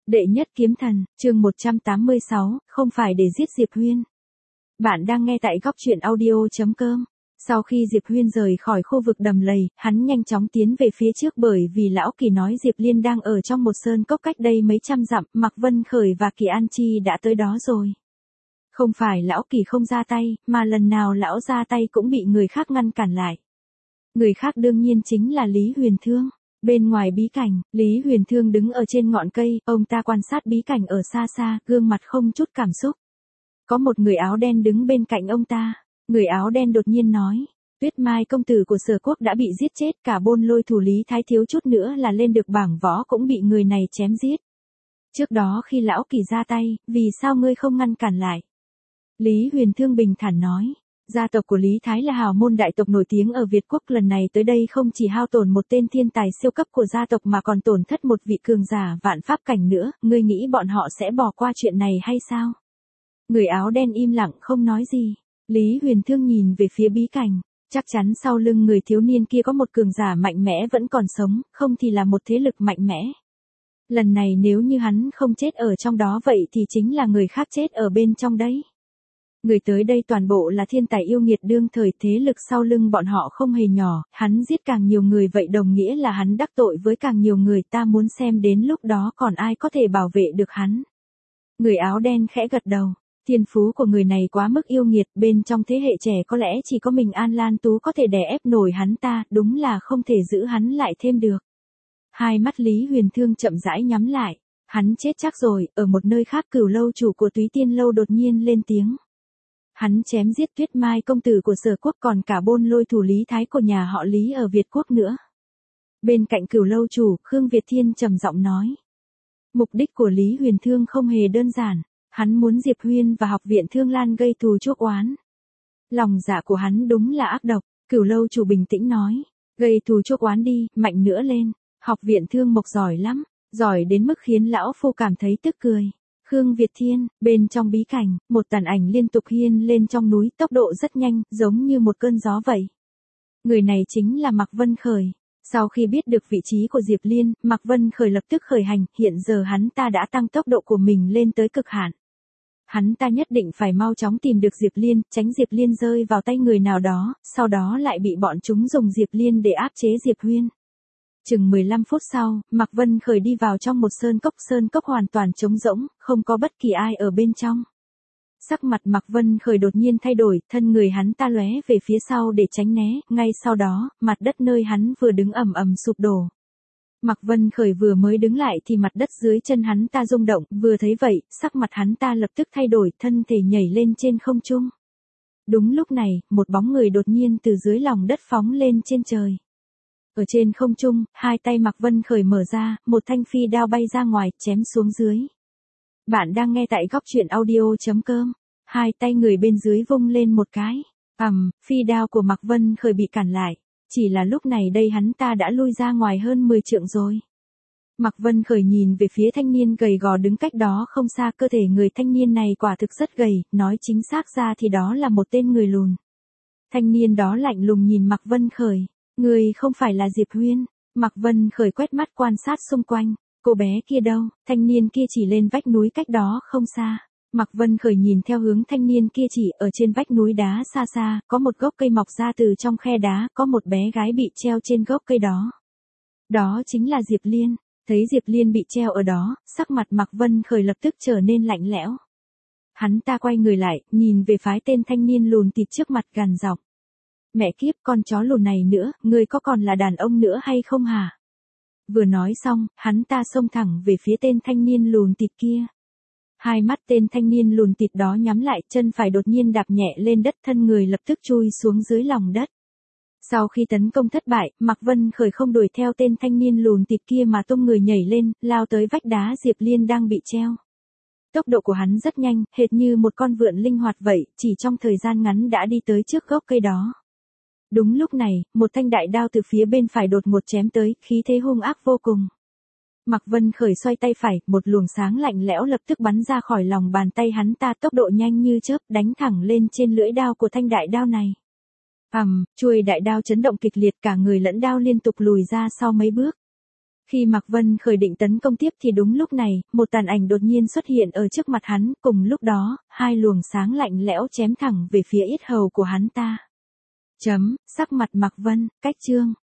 Đệ nhất kiếm thần, chương 186, không phải để giết Diệp Huyên. Bạn đang nghe tại góc truyện audio.com. Sau khi Diệp Huyên rời khỏi khu vực đầm lầy, hắn nhanh chóng tiến về phía trước bởi vì Lão Kỳ nói Diệp Liên đang ở trong một sơn cốc cách đây mấy trăm dặm, Mạc Vân Khởi và Kỳ An Chi đã tới đó rồi. Không phải Lão Kỳ không ra tay, mà lần nào Lão ra tay cũng bị người khác ngăn cản lại. Người khác đương nhiên chính là Lý Huyền Thương. Bên ngoài bí cảnh, Lý Huyền Thương đứng ở trên ngọn cây, ông ta quan sát bí cảnh ở xa xa, gương mặt không chút cảm xúc. Có một người áo đen đứng bên cạnh ông ta, người áo đen đột nhiên nói, Tuyết Mai công tử của Sở Quốc đã bị giết chết, cả Bôn Lôi thủ Lý Thái thiếu chút nữa là lên được bảng võ cũng bị người này chém giết. Trước đó khi Lão Kỳ ra tay, vì sao ngươi không ngăn cản lại? Lý Huyền Thương bình thản nói. Gia tộc của Lý Thái là hào môn đại tộc nổi tiếng ở Việt Quốc, lần này tới đây không chỉ hao tổn một tên thiên tài siêu cấp của gia tộc mà còn tổn thất một vị cường giả vạn pháp cảnh nữa, ngươi nghĩ bọn họ sẽ bỏ qua chuyện này hay sao? Người áo đen im lặng không nói gì. Lý Huyền Thương nhìn về phía bí cảnh, chắc chắn sau lưng người thiếu niên kia có một cường giả mạnh mẽ vẫn còn sống, không thì là một thế lực mạnh mẽ. Lần này nếu như hắn không chết ở trong đó vậy thì chính là người khác chết ở bên trong đấy. Người tới đây toàn bộ là thiên tài yêu nghiệt đương thời, thế lực sau lưng bọn họ không hề nhỏ, hắn giết càng nhiều người vậy đồng nghĩa là hắn đắc tội với càng nhiều người, ta muốn xem đến lúc đó còn ai có thể bảo vệ được hắn. Người áo đen khẽ gật đầu, thiên phú của người này quá mức yêu nghiệt, bên trong thế hệ trẻ có lẽ chỉ có mình An Lan Tú có thể đè ép nổi hắn ta, đúng là không thể giữ hắn lại thêm được. Hai mắt Lý Huyền Thương chậm rãi nhắm lại, hắn chết chắc rồi. Ở một nơi khác, Cửu lâu chủ của Túy Tiên lâu đột nhiên lên tiếng. Hắn chém giết Tuyết Mai công tử của Sở Quốc, còn cả Bôn Lôi thủ Lý Thái của nhà họ Lý ở Việt Quốc nữa. Bên cạnh Cửu lâu chủ, Khương Việt Thiên trầm giọng nói. Mục đích của Lý Huyền Thương không hề đơn giản, hắn muốn Diệp Huyên và học viện Thương Lan gây thù chuốc oán. Lòng dạ của hắn đúng là ác độc, Cửu lâu chủ bình tĩnh nói. Gây thù chuốc oán đi, mạnh nữa lên, học viện Thương Mộc giỏi lắm, giỏi đến mức khiến lão phu cảm thấy tức cười. Khương Việt Thiên, bên trong bí cảnh, một tàn ảnh liên tục hiên lên trong núi, tốc độ rất nhanh, giống như một cơn gió vậy. Người này chính là Mạc Vân Khởi. Sau khi biết được vị trí của Diệp Liên, Mạc Vân Khởi lập tức khởi hành, hiện giờ hắn ta đã tăng tốc độ của mình lên tới cực hạn. Hắn ta nhất định phải mau chóng tìm được Diệp Liên, tránh Diệp Liên rơi vào tay người nào đó, sau đó lại bị bọn chúng dùng Diệp Liên để áp chế Diệp Huyên. Chừng 15 phút sau, Mạc Vân Khởi đi vào trong một sơn cốc hoàn toàn trống rỗng, không có bất kỳ ai ở bên trong. Sắc mặt Mạc Vân Khởi đột nhiên thay đổi, thân người hắn ta lóe về phía sau để tránh né, ngay sau đó, mặt đất nơi hắn vừa đứng ầm ầm sụp đổ. Mạc Vân Khởi vừa mới đứng lại thì mặt đất dưới chân hắn ta rung động, vừa thấy vậy, sắc mặt hắn ta lập tức thay đổi, thân thể nhảy lên trên không trung. Đúng lúc này, một bóng người đột nhiên từ dưới lòng đất phóng lên trên trời. Ở trên không trung, hai tay Mạc Vân Khởi mở ra, một thanh phi đao bay ra ngoài, chém xuống dưới. Bạn đang nghe tại góc truyện audio.com. Hai tay người bên dưới vung lên một cái. Phi đao của Mạc Vân Khởi bị cản lại. Chỉ là lúc này đây hắn ta đã lui ra ngoài hơn 10 trượng rồi. Mạc Vân Khởi nhìn về phía thanh niên gầy gò đứng cách đó không xa, cơ thể người thanh niên này quả thực rất gầy, nói chính xác ra thì đó là một tên người lùn. Thanh niên đó lạnh lùng nhìn Mạc Vân Khởi. Người không phải là Diệp Huyên. Mạc Vân Khởi quét mắt quan sát xung quanh. Cô bé kia đâu? Thanh niên kia chỉ lên vách núi cách đó không xa. Mạc Vân Khởi nhìn theo hướng thanh niên kia chỉ, ở trên vách núi đá xa xa, có một gốc cây mọc ra từ trong khe đá, có một bé gái bị treo trên gốc cây đó. Đó chính là Diệp Liên. Thấy Diệp Liên bị treo ở đó, sắc mặt Mạc Vân Khởi lập tức trở nên lạnh lẽo. Hắn ta quay người lại, nhìn về phái tên thanh niên lùn thịt trước mặt gằn giọng. Mẹ kiếp, con chó lùn này nữa, ngươi có còn là đàn ông nữa hay không hả? Vừa nói xong, hắn ta xông thẳng về phía tên thanh niên lùn thịt kia. Hai mắt tên thanh niên lùn thịt đó nhắm lại, chân phải đột nhiên đạp nhẹ lên đất, thân người lập tức chui xuống dưới lòng đất. Sau khi tấn công thất bại, Mạc Vân Khởi không đuổi theo tên thanh niên lùn thịt kia mà tung người nhảy lên, lao tới vách đá Diệp Liên đang bị treo. Tốc độ của hắn rất nhanh, hệt như một con vượn linh hoạt vậy, chỉ trong thời gian ngắn đã đi tới trước gốc cây đó. Đúng lúc này, một thanh đại đao từ phía bên phải đột ngột chém tới, khí thế hung ác vô cùng. Mạc Vân Khởi xoay tay phải, một luồng sáng lạnh lẽo lập tức bắn ra khỏi lòng bàn tay hắn ta, tốc độ nhanh như chớp, đánh thẳng lên trên lưỡi đao của thanh đại đao này. Chuôi đại đao chấn động kịch liệt, cả người lẫn đao liên tục lùi ra sau mấy bước. Khi Mạc Vân khởi định tấn công tiếp thì đúng lúc này, một tàn ảnh đột nhiên xuất hiện ở trước mặt hắn, cùng lúc đó, hai luồng sáng lạnh lẽo chém thẳng về phía yết hầu của hắn ta. Sắc mặt Mạc Vân, cách chương.